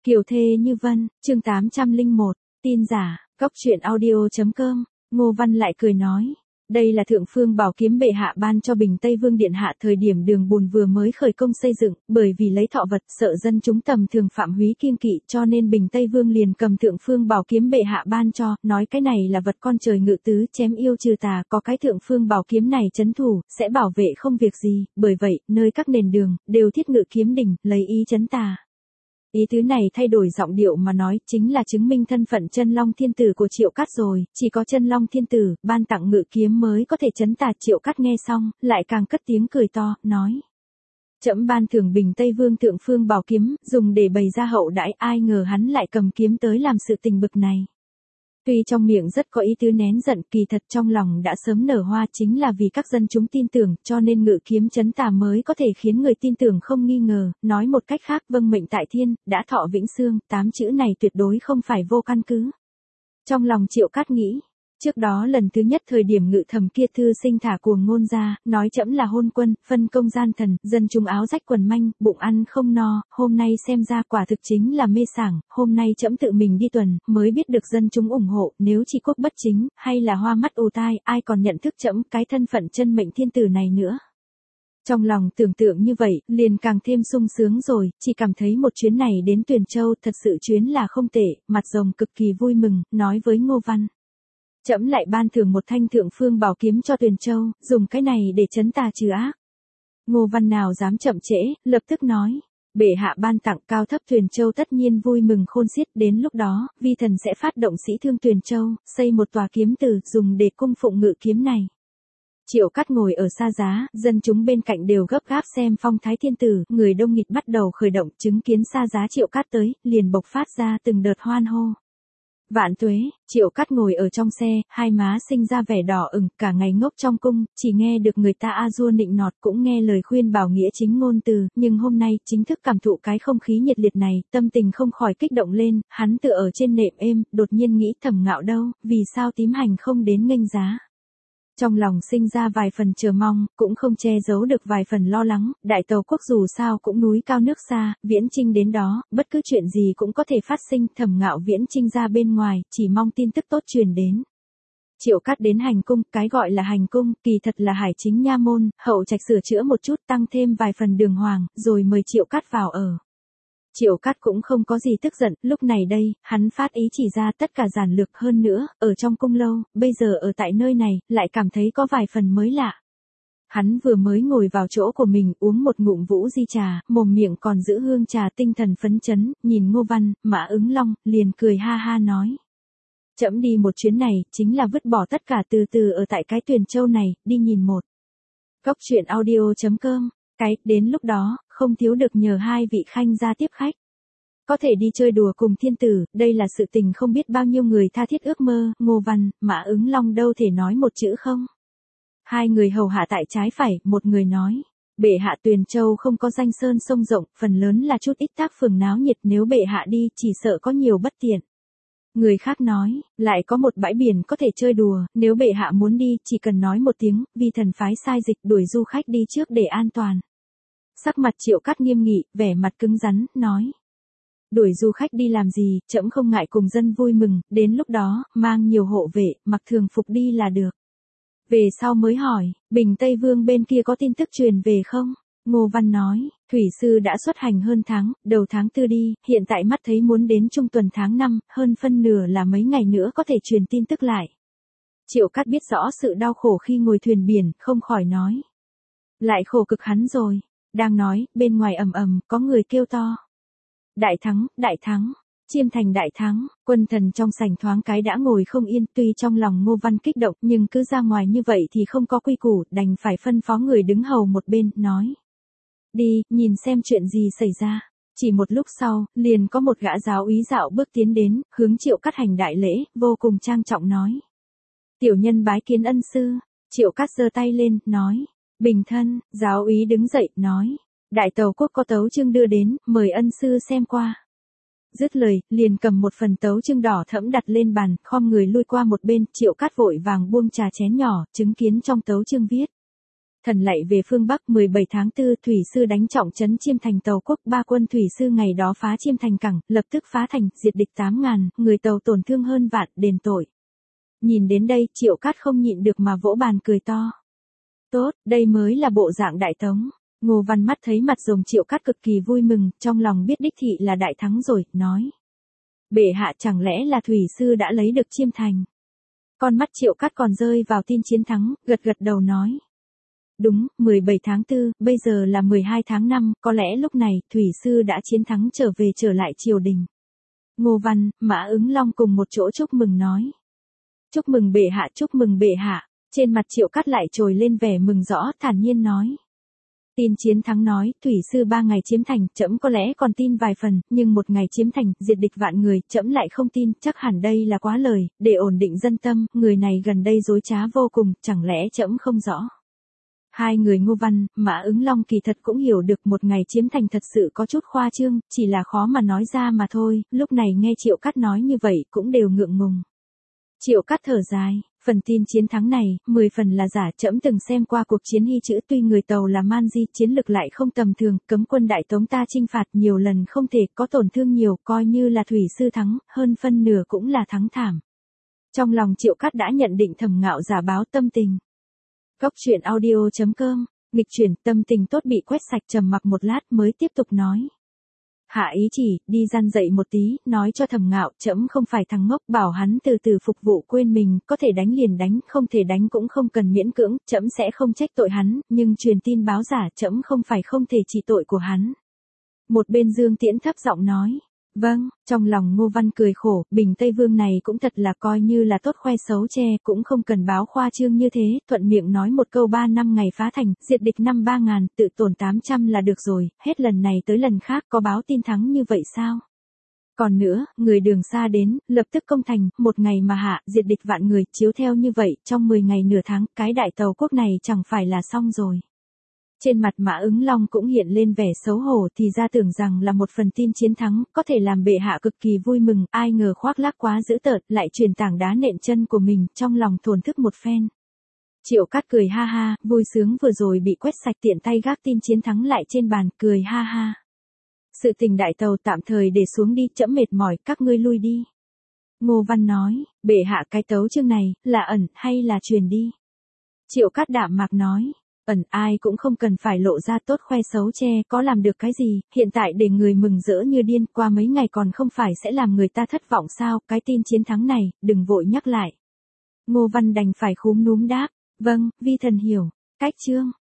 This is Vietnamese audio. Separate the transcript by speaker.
Speaker 1: Kiều thê như vân, chương 801, tin giả, góc truyện audio.com, Ngô Văn lại cười nói. Đây là thượng phương bảo kiếm bệ hạ ban cho Bình Tây Vương Điện Hạ thời điểm Đường Bùn vừa mới khởi công xây dựng, bởi vì lấy thọ vật sợ dân chúng tầm thường phạm húy kiêng kỵ cho nên Bình Tây Vương liền cầm thượng phương bảo kiếm bệ hạ ban cho, nói cái này là vật con trời ngự tứ chém yêu trừ tà, có cái thượng phương bảo kiếm này trấn thủ, sẽ bảo vệ không việc gì, bởi vậy, nơi các nền đường, đều thiết ngự kiếm đỉnh, lấy ý trấn tà. Ý tứ này thay đổi giọng điệu mà nói chính là chứng minh thân phận chân long thiên tử của Triệu Cát rồi, chỉ có chân long thiên tử, ban tặng ngự kiếm mới có thể trấn tà. Triệu Cát nghe xong, lại càng cất tiếng cười to, nói. Trẫm ban thưởng Bình Tây Vương thượng phương bảo kiếm, dùng để bày ra hậu đãi, ai ngờ hắn lại cầm kiếm tới làm sự tình bực này. Tuy trong miệng rất có ý tứ nén giận, kỳ thật trong lòng đã sớm nở hoa, chính là vì các dân chúng tin tưởng, cho nên ngự kiếm trấn tà mới có thể khiến người tin tưởng không nghi ngờ, nói một cách khác, vâng mệnh tại thiên, đã thọ vĩnh xương, 8 chữ này tuyệt đối không phải vô căn cứ. Trong lòng Triệu Cát nghĩ, trước đó lần thứ nhất thời điểm ngự thầm kia thư sinh thả cuồng ngôn ra, nói trẫm là hôn quân, phân công gian thần, dân chúng áo rách quần manh, bụng ăn không no, hôm nay xem ra quả thực chính là mê sảng, hôm nay trẫm tự mình đi tuần, mới biết được dân chúng ủng hộ, nếu chỉ quốc bất chính, hay là hoa mắt ù tai, ai còn nhận thức trẫm cái thân phận chân mệnh thiên tử này nữa. Trong lòng tưởng tượng như vậy, liền càng thêm sung sướng rồi, chỉ cảm thấy một chuyến này đến Tuyền Châu thật sự chuyến là không tệ, mặt rồng cực kỳ vui mừng, nói với Ngô Văn. Trẫm lại ban thưởng một thanh thượng phương bảo kiếm cho Tuyền Châu, dùng cái này để trấn tà trừ ác. Ngô Văn nào dám chậm trễ, lập tức nói. Bệ hạ ban tặng cao thấp Tuyền Châu tất nhiên vui mừng khôn xiết, đến lúc đó, vi thần sẽ phát động sĩ thương Tuyền Châu, xây một tòa kiếm từ, dùng để cung phụng ngự kiếm này. Triệu Cát ngồi ở xa giá, dân chúng bên cạnh đều gấp gáp xem phong thái thiên tử, người đông nghịt bắt đầu khởi động, chứng kiến xa giá Triệu Cát tới, liền bộc phát ra từng đợt hoan hô. Vạn tuế, Triệu Cát ngồi ở trong xe, hai má sinh ra vẻ đỏ ửng, cả ngày ngốc trong cung, chỉ nghe được người ta a dua nịnh nọt, cũng nghe lời khuyên bảo nghĩa chính ngôn từ, nhưng hôm nay chính thức cảm thụ cái không khí nhiệt liệt này, tâm tình không khỏi kích động lên, hắn tựa ở trên nệm êm, đột nhiên nghĩ thầm ngạo đâu, vì sao tím hành không đến nghênh giá. Trong lòng sinh ra vài phần chờ mong, cũng không che giấu được vài phần lo lắng, đại tàu quốc dù sao cũng núi cao nước xa, viễn chinh đến đó, bất cứ chuyện gì cũng có thể phát sinh, thẩm ngạo viễn chinh ra bên ngoài, chỉ mong tin tức tốt truyền đến. Triệu Cát đến hành cung, cái gọi là hành cung, kỳ thật là hải chính nha môn, hậu trạch sửa chữa một chút, tăng thêm vài phần đường hoàng, rồi mời Triệu Cát vào ở. Triệu Cát cũng không có gì tức giận, lúc này đây, hắn phát ý chỉ ra tất cả giản lược hơn nữa, ở trong cung lâu, bây giờ ở tại nơi này, lại cảm thấy có vài phần mới lạ. Hắn vừa mới ngồi vào chỗ của mình uống một ngụm vũ di trà, mồm miệng còn giữ hương trà tinh thần phấn chấn, nhìn Ngô Văn, Mã Ứng Long, liền cười ha ha nói. Trẫm đi một chuyến này, chính là vứt bỏ tất cả từ từ ở tại cái Tuyền Châu này, đi nhìn một. Góc truyện audio.com, đến lúc đó, không thiếu được nhờ hai vị khanh ra tiếp khách. Có thể đi chơi đùa cùng thiên tử, đây là sự tình không biết bao nhiêu người tha thiết ước mơ, Ngô Văn, Mã Ứng Long đâu thể nói một chữ không. Hai người hầu hạ tại trái phải, một người nói. Bệ hạ Tuyền Châu không có danh sơn sông rộng, phần lớn là chút ít tác phường náo nhiệt, nếu bệ hạ đi, chỉ sợ có nhiều bất tiện. Người khác nói, lại có một bãi biển có thể chơi đùa, nếu bệ hạ muốn đi, chỉ cần nói một tiếng, vi thần phái sai dịch đuổi du khách đi trước để an toàn. Sắc mặt Triệu Cát nghiêm nghị, vẻ mặt cứng rắn, nói. Đuổi du khách đi làm gì, trẫm không ngại cùng dân vui mừng, đến lúc đó, mang nhiều hộ vệ, mặc thường phục đi là được. Về sau mới hỏi, Bình Tây Vương bên kia có tin tức truyền về không? Ngô Văn nói, Thủy sư đã xuất hành hơn tháng, đầu tháng 4 đi, hiện tại mắt thấy muốn đến trung tuần tháng 5, hơn phân nửa là mấy ngày nữa có thể truyền tin tức lại. Triệu Cát biết rõ sự đau khổ khi ngồi thuyền biển, không khỏi nói. Lại khổ cực hắn rồi. Đang nói, bên ngoài ầm ầm, có người kêu to. Đại thắng, Chiêm thành đại thắng, quân thần trong sảnh thoáng cái đã ngồi không yên, tuy trong lòng Ngô Văn kích động, nhưng cứ ra ngoài như vậy thì không có quy củ, đành phải phân phó người đứng hầu một bên, nói. Đi, nhìn xem chuyện gì xảy ra. Chỉ một lúc sau, liền có một gã giáo úy dạo bước tiến đến, hướng Triệu Cát hành đại lễ, vô cùng trang trọng nói. Tiểu nhân bái kiến ân sư. Triệu Cát giơ tay lên, nói. Bình thân, giáo úy đứng dậy, nói. Đại tàu quốc có tấu chương đưa đến, mời ân sư xem qua. Dứt lời, liền cầm một phần tấu chương đỏ thẫm đặt lên bàn, khom người lui qua một bên, Triệu Cát vội vàng buông trà chén nhỏ, chứng kiến trong tấu chương viết. Thần lạy về phương Bắc 17 tháng 4 thủy sư đánh trọng trấn Chiêm Thành tàu quốc, ba quân thủy sư ngày đó phá Chiêm Thành cảng, lập tức phá thành, diệt địch 8.000, người tàu tổn thương hơn vạn, đền tội. Nhìn đến đây, Triệu Cát không nhịn được mà vỗ bàn cười to. Tốt, đây mới là bộ dạng đại tống. Ngô Văn mắt thấy mặt rồng Triệu Cát cực kỳ vui mừng, trong lòng biết đích thị là đại thắng rồi, nói. Bệ hạ chẳng lẽ là thủy sư đã lấy được Chiêm Thành. Con mắt Triệu Cát còn rơi vào tin chiến thắng, gật gật đầu nói. Đúng, 17 tháng 4, bây giờ là 12 tháng 5, có lẽ lúc này, thủy sư đã chiến thắng trở lại triều đình. Ngô Văn, Mã Ứng Long cùng một chỗ chúc mừng nói. Chúc mừng bệ hạ, chúc mừng bệ hạ. Trên mặt Triệu Cát lại trồi lên vẻ mừng rõ, thản nhiên nói. Tin chiến thắng nói, thủy sư 3 ngày chiếm thành, trẫm có lẽ còn tin vài phần, nhưng một ngày chiếm thành, diệt địch vạn người, trẫm lại không tin, chắc hẳn đây là quá lời, để ổn định dân tâm, người này gần đây dối trá vô cùng, chẳng lẽ trẫm không rõ. Hai người Ngô Văn, Mã Ứng Long kỳ thật cũng hiểu được một ngày chiếm thành thật sự có chút khoa trương, chỉ là khó mà nói ra mà thôi, lúc này nghe Triệu Cát nói như vậy cũng đều ngượng ngùng. Triệu Cát thở dài, phần tin chiến thắng này, 10 phần là giả, trẫm từng xem qua cuộc chiến hy chữ, tuy người tàu là man di, chiến lực lại không tầm thường, cấm quân đại tống ta chinh phạt nhiều lần không thể, có tổn thương nhiều, coi như là thủy sư thắng, hơn phân nửa cũng là thắng thảm. Trong lòng Triệu Cát đã nhận định Thẩm Ngạo giả báo tâm tình. Góc truyện audio.com, nghịch chuyển, tâm tình tốt bị quét sạch, trầm mặc một lát mới tiếp tục nói. Hạ ý chỉ, đi gian dậy một tí, nói cho Thẩm Ngạo, trẫm không phải thằng ngốc, bảo hắn từ từ phục vụ quên mình, có thể đánh liền đánh, không thể đánh cũng không cần miễn cưỡng, trẫm sẽ không trách tội hắn, nhưng truyền tin báo giả, trẫm không phải không thể trị tội của hắn. Một bên Dương Tiễn thấp giọng nói. Vâng, trong lòng Ngô Văn cười khổ, Bình Tây Vương này cũng thật là coi như là tốt khoe xấu che, cũng không cần báo khoa trương như thế, thuận miệng nói một câu 3 năm ngày phá thành, diệt địch năm 3.000, tự tổn 800 là được rồi, hết lần này tới lần khác có báo tin thắng như vậy sao? Còn nữa, người đường xa đến, lập tức công thành, một ngày mà hạ, diệt địch vạn người, chiếu theo như vậy, trong 10 ngày nửa tháng, cái đại tàu quốc này chẳng phải là xong rồi. Trên mặt Mã Ứng Long cũng hiện lên vẻ xấu hổ, thì ra tưởng rằng là một phần tin chiến thắng, có thể làm bệ hạ cực kỳ vui mừng, ai ngờ khoác lác quá dữ tợn, lại truyền tảng đá nện chân của mình, trong lòng thổn thức một phen. Triệu Cát cười ha ha, vui sướng vừa rồi bị quét sạch, tiện tay gác tin chiến thắng lại trên bàn, cười ha ha. Sự tình đại tàu tạm thời để xuống đi, trẫm mệt mỏi, các ngươi lui đi. Ngô Văn nói, bệ hạ cái tấu chương này, là ẩn, hay là truyền đi? Triệu Cát đạm mạc nói. Ẩn, ai cũng không cần phải lộ ra tốt khoe xấu che, có làm được cái gì, hiện tại để người mừng rỡ như điên, qua mấy ngày còn không phải sẽ làm người ta thất vọng sao, cái tin chiến thắng này, đừng vội nhắc lại. Ngô Văn đành phải khúm núm đáp, vâng, vi thần hiểu, cách chương.